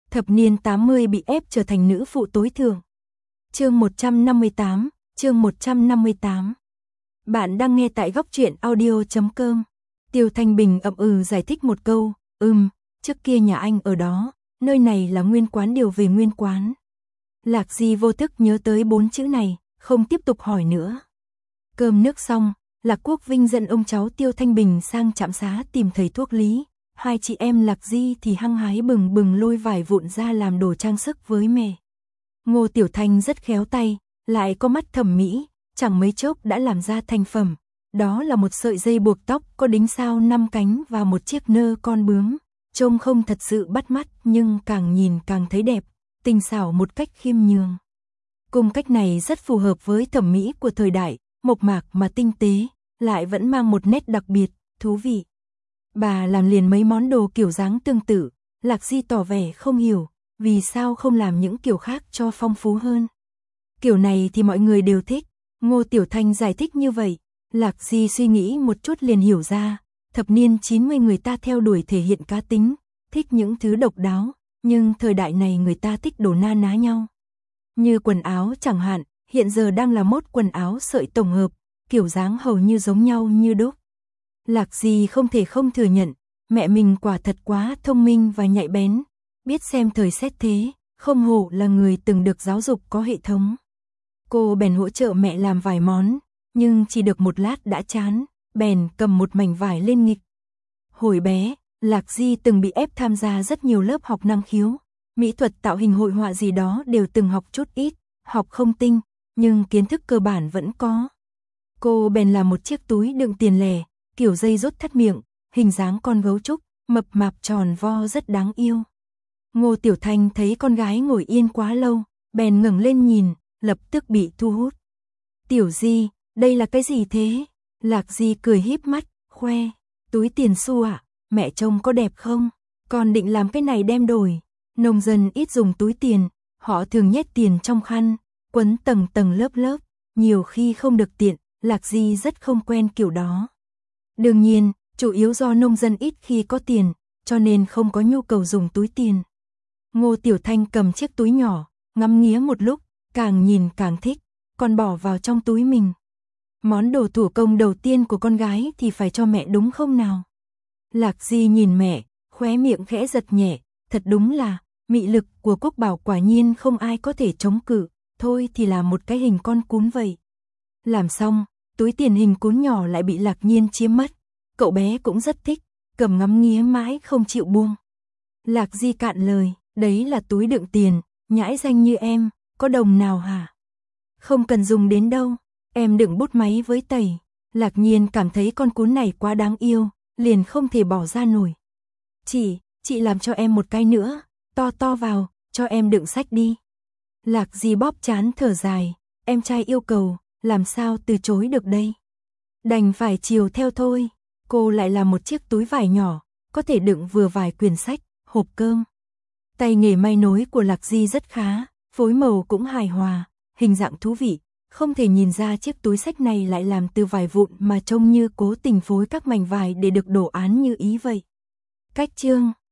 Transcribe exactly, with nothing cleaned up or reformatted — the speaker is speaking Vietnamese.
thập niên tám mươi bị ép trở thành nữ phụ tối thượng. Chương một trăm năm mươi tám, chương một trăm năm mươi tám. Bạn đang nghe tại góc truyện audio chấm com. Tiêu Thanh Bình ậm ừ giải thích một câu, ừm, trước kia nhà anh ở đó, nơi này là nguyên quán điều về nguyên quán. Lạc Di vô thức nhớ tới bốn chữ này, không tiếp tục hỏi nữa. Cơm nước xong, Lạc Quốc Vinh dẫn ông cháu Tiêu Thanh Bình sang trạm xá tìm thầy thuốc lý. Hai chị em Lạc Di thì hăng hái bừng bừng lôi vải vụn ra làm đồ trang sức với mẹ. Ngô Tiểu Thanh rất khéo tay, lại có mắt thẩm mỹ, chẳng mấy chốc đã làm ra thành phẩm. Đó là một sợi dây buộc tóc có đính sao năm cánh và một chiếc nơ con bướm. Trông không thật sự bắt mắt nhưng càng nhìn càng thấy đẹp, tinh xảo một cách khiêm nhường. Cung cách này rất phù hợp với thẩm mỹ của thời đại, mộc mạc mà tinh tế, lại vẫn mang một nét đặc biệt, thú vị. Bà làm liền mấy món đồ kiểu dáng tương tự, Lạc Di tỏ vẻ không hiểu, vì sao không làm những kiểu khác cho phong phú hơn. Kiểu này thì mọi người đều thích, Ngô Tiểu Thanh giải thích như vậy, Lạc Di suy nghĩ một chút liền hiểu ra, thập niên chín mươi người ta theo đuổi thể hiện cá tính, thích những thứ độc đáo, nhưng thời đại này người ta thích đồ na ná nhau. Như quần áo chẳng hạn, hiện giờ đang là mốt quần áo sợi tổng hợp, kiểu dáng hầu như giống nhau như đúc. Lạc Di không thể không thừa nhận, mẹ mình quả thật quá thông minh và nhạy bén, biết xem thời xét thế, không hổ là người từng được giáo dục có hệ thống. Cô bèn hỗ trợ mẹ làm vài món, nhưng chỉ được một lát đã chán, bèn cầm một mảnh vải lên nghịch. Hồi bé, Lạc Di từng bị ép tham gia rất nhiều lớp học năng khiếu, mỹ thuật tạo hình hội họa gì đó đều từng học chút ít, học không tinh, nhưng kiến thức cơ bản vẫn có. Cô bèn làm một chiếc túi đựng tiền lẻ, kiểu dây rút thắt miệng, hình dáng con gấu trúc, mập mạp tròn vo rất đáng yêu. Ngô Tiểu Thanh thấy con gái ngồi yên quá lâu, bèn ngẩng lên nhìn, lập tức bị thu hút. Tiểu Di, đây là cái gì thế? Lạc Di cười híp mắt, khoe, túi tiền xu ạ, à? Mẹ trông có đẹp không? Con định làm cái này đem đổi. Nông dân ít dùng túi tiền, họ thường nhét tiền trong khăn, quấn tầng tầng lớp lớp, nhiều khi không được tiện, Lạc Di rất không quen kiểu đó. Đương nhiên, chủ yếu do nông dân ít khi có tiền, cho nên không có nhu cầu dùng túi tiền. Ngô Tiểu Thanh cầm chiếc túi nhỏ, ngắm nghía một lúc, càng nhìn càng thích, còn bỏ vào trong túi mình. Món đồ thủ công đầu tiên của con gái thì phải cho mẹ đúng không nào? Lạc Di nhìn mẹ, khóe miệng khẽ giật nhẹ, thật đúng là, mị lực của Quốc Bảo quả nhiên không ai có thể chống cự, thôi thì là một cái hình con cún vậy. Làm xong, túi tiền hình cún nhỏ lại bị Lạc Nhiên chiếm mất, cậu bé cũng rất thích, cầm ngắm nghía mãi không chịu buông. Lạc Di cạn lời, đấy là túi đựng tiền, nhãi danh như em, có đồng nào hả? Không cần dùng đến đâu, em đựng bút máy với tẩy. Lạc Nhiên cảm thấy con cún này quá đáng yêu, liền không thể bỏ ra nổi. Chị, chị làm cho em một cái nữa, to to vào, cho em đựng sách đi. Lạc Di bóp chán thở dài, em trai yêu cầu, làm sao từ chối được đây. Đành phải chiều theo thôi, cô lại làm một chiếc túi vải nhỏ, có thể đựng vừa vài quyển sách, hộp cơm. Tay nghề may nối của Lạc Di rất khá, phối màu cũng hài hòa, hình dạng thú vị, không thể nhìn ra chiếc túi sách này lại làm từ vải vụn mà trông như cố tình phối các mảnh vải để được đồ án như ý vậy. Cách chương